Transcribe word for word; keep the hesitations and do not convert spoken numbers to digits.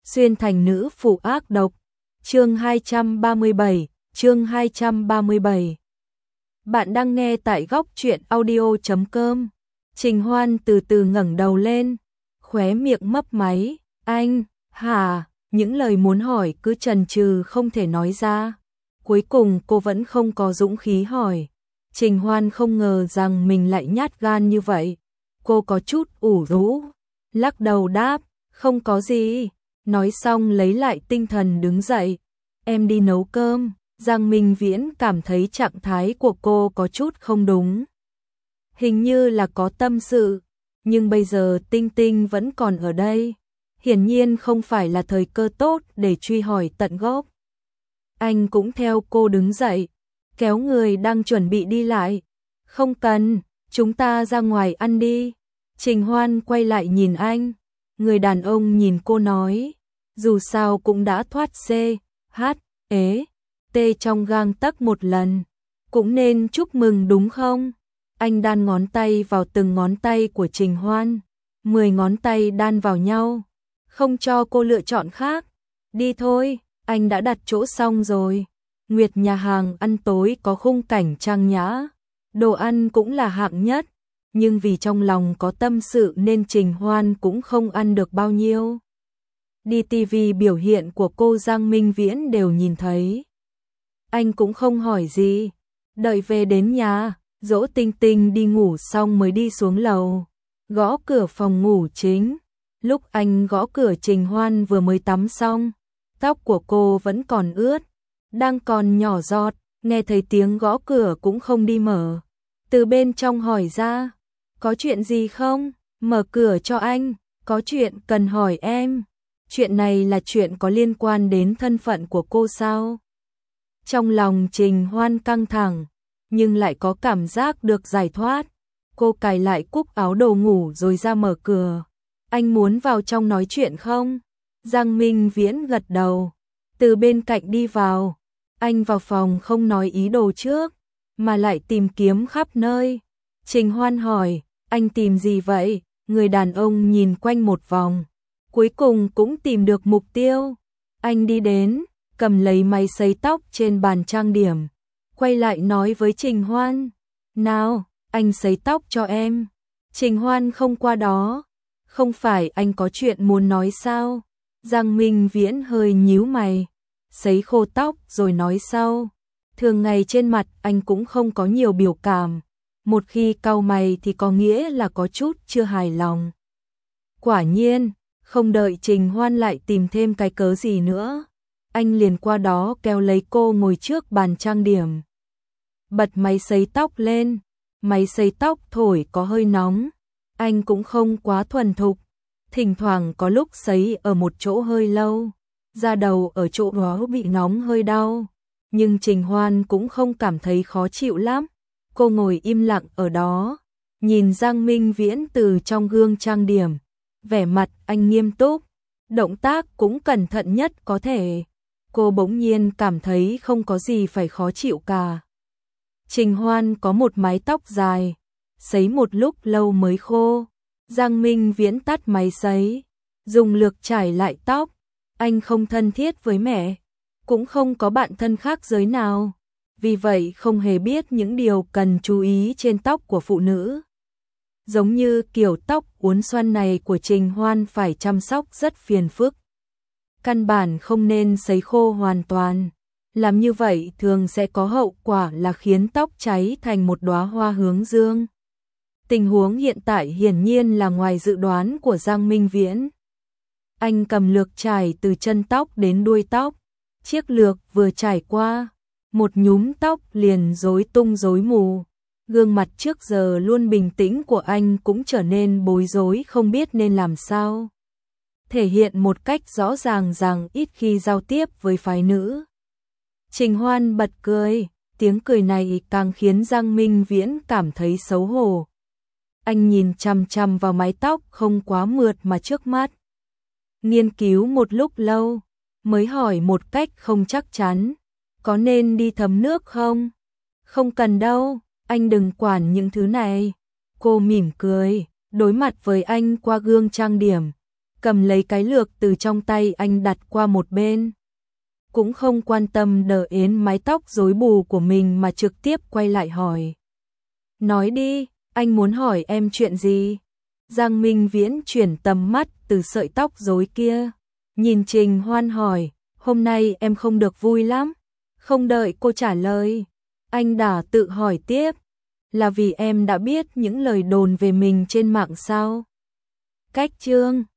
xuyên thành nữ phụ ác độc. Chương hai trăm ba mươi bảy, chương hai trăm ba mươi bảy. Bạn đang nghe tại góc truyện audio chấm com. Trình Hoan từ từ ngẩng đầu lên, khóe miệng mấp máy, "Anh, hả?" Những lời muốn hỏi cứ chần chừ không thể nói ra. Cuối cùng cô vẫn không có dũng khí hỏi. Trình Hoan không ngờ rằng mình lại nhát gan như vậy. Cô có chút ủ rũ, lắc đầu đáp, "Không có gì." Nói xong lấy lại tinh thần đứng dậy, "Em đi nấu cơm." Giang Minh Viễn cảm thấy trạng thái của cô có chút không đúng. Hình như là có tâm sự, nhưng bây giờ Tinh Tinh vẫn còn ở đây. Hiển nhiên không phải là thời cơ tốt để truy hỏi tận gốc. Anh cũng theo cô đứng dậy, kéo người đang chuẩn bị đi lại. "Không cần, chúng ta ra ngoài ăn đi." Trình Hoan quay lại nhìn anh. Người đàn ông nhìn cô nói, dù sao cũng đã thoát C, H, ế, T trong gang tấc một lần, cũng nên chúc mừng đúng không? Anh đan ngón tay vào từng ngón tay của Trình Hoan, mười ngón tay đan vào nhau, không cho cô lựa chọn khác. "Đi thôi, anh đã đặt chỗ xong rồi." Nguyệt nhà hàng ăn tối có khung cảnh trang nhã, đồ ăn cũng là hạng nhất, nhưng vì trong lòng có tâm sự nên Trình Hoan cũng không ăn được bao nhiêu. Đi ti vi biểu hiện của cô Giang Minh Viễn đều nhìn thấy. Anh cũng không hỏi gì, đợi về đến nhà, dỗ Tinh Tinh đi ngủ xong mới đi xuống lầu, gõ cửa phòng ngủ chính. Lúc anh gõ cửa Trình Hoan vừa mới tắm xong, tóc của cô vẫn còn ướt, đang còn nhỏ giọt, nghe thấy tiếng gõ cửa cũng không đi mở. Từ bên trong hỏi ra, "Có chuyện gì không? Mở cửa cho anh, có chuyện cần hỏi em." Chuyện này là chuyện có liên quan đến thân phận của cô sao? Trong lòng Trình Hoan căng thẳng, nhưng lại có cảm giác được giải thoát. Cô cài lại cúc áo đồ ngủ rồi ra mở cửa. "Anh muốn vào trong nói chuyện không?" Giang Minh Viễn gật đầu, từ bên cạnh đi vào. Anh vào phòng không nói ý đồ trước, mà lại tìm kiếm khắp nơi. Trình Hoan hỏi, "Anh tìm gì vậy?" Người đàn ông nhìn quanh một vòng, cuối cùng cũng tìm được mục tiêu. Anh đi đến, cầm lấy máy sấy tóc trên bàn trang điểm, quay lại nói với Trình Hoan, "Nào, anh sấy tóc cho em." Trình Hoan không qua đó. "Không phải anh có chuyện muốn nói sao?" Giang Minh Viễn hơi nhíu mày, sấy khô tóc rồi nói sau. Thường ngày trên mặt anh cũng không có nhiều biểu cảm, một khi cau mày thì có nghĩa là có chút chưa hài lòng. Quả nhiên, không đợi Trình Hoan lại tìm thêm cái cớ gì nữa, anh liền qua đó kéo lấy cô ngồi trước bàn trang điểm. Bật máy sấy tóc lên, máy sấy tóc thổi có hơi nóng, anh cũng không quá thuần thục, thỉnh thoảng có lúc sấy ở một chỗ hơi lâu, da đầu ở chỗ đó bị nóng hơi đau, nhưng Trình Hoan cũng không cảm thấy khó chịu lắm. Cô ngồi im lặng ở đó, nhìn Giang Minh Viễn từ trong gương trang điểm, vẻ mặt anh nghiêm túc, động tác cũng cẩn thận nhất có thể. Cô bỗng nhiên cảm thấy không có gì phải khó chịu cả. Trình Hoan có một mái tóc dài, sấy một lúc lâu mới khô. Giang Minh Viễn tắt máy sấy, dùng lược trải lại tóc. Anh không thân thiết với mẹ, cũng không có bạn thân khác giới nào, vì vậy không hề biết những điều cần chú ý trên tóc của phụ nữ. Giống như kiểu tóc uốn xoăn này của Trình Hoan phải chăm sóc rất phiền phức. Căn bản không nên sấy khô hoàn toàn, làm như vậy thường sẽ có hậu quả là khiến tóc cháy thành một đóa hoa hướng dương. Tình huống hiện tại hiển nhiên là ngoài dự đoán của Giang Minh Viễn. Anh cầm lược trải từ chân tóc đến đuôi tóc, chiếc lược vừa trải qua, một nhúm tóc liền rối tung rối mù. Gương mặt trước giờ luôn bình tĩnh của anh cũng trở nên bối rối không biết nên làm sao. Thể hiện một cách rõ ràng rằng ít khi giao tiếp với phái nữ. Trình Hoan bật cười, tiếng cười này càng khiến Giang Minh Viễn cảm thấy xấu hổ. Anh nhìn chằm chằm vào mái tóc không quá mượt mà trước mắt. Nghiên cứu một lúc lâu, mới hỏi một cách không chắc chắn, "Có nên đi thấm nước không?" "Không cần đâu, anh đừng quản những thứ này." Cô mỉm cười, đối mặt với anh qua gương trang điểm, cầm lấy cái lược từ trong tay anh đặt qua một bên. Cũng không quan tâm Đờ Yến mái tóc rối bù của mình mà trực tiếp quay lại hỏi. Nói đi, anh muốn hỏi em chuyện gì? Giang Minh Viễn chuyển tầm mắt từ sợi tóc rối kia. Nhìn Trình Hoan hỏi, hôm nay em không được vui lắm. Không đợi cô trả lời, anh đã tự hỏi tiếp. Là vì em đã biết những lời đồn về mình trên mạng sao? Cách chương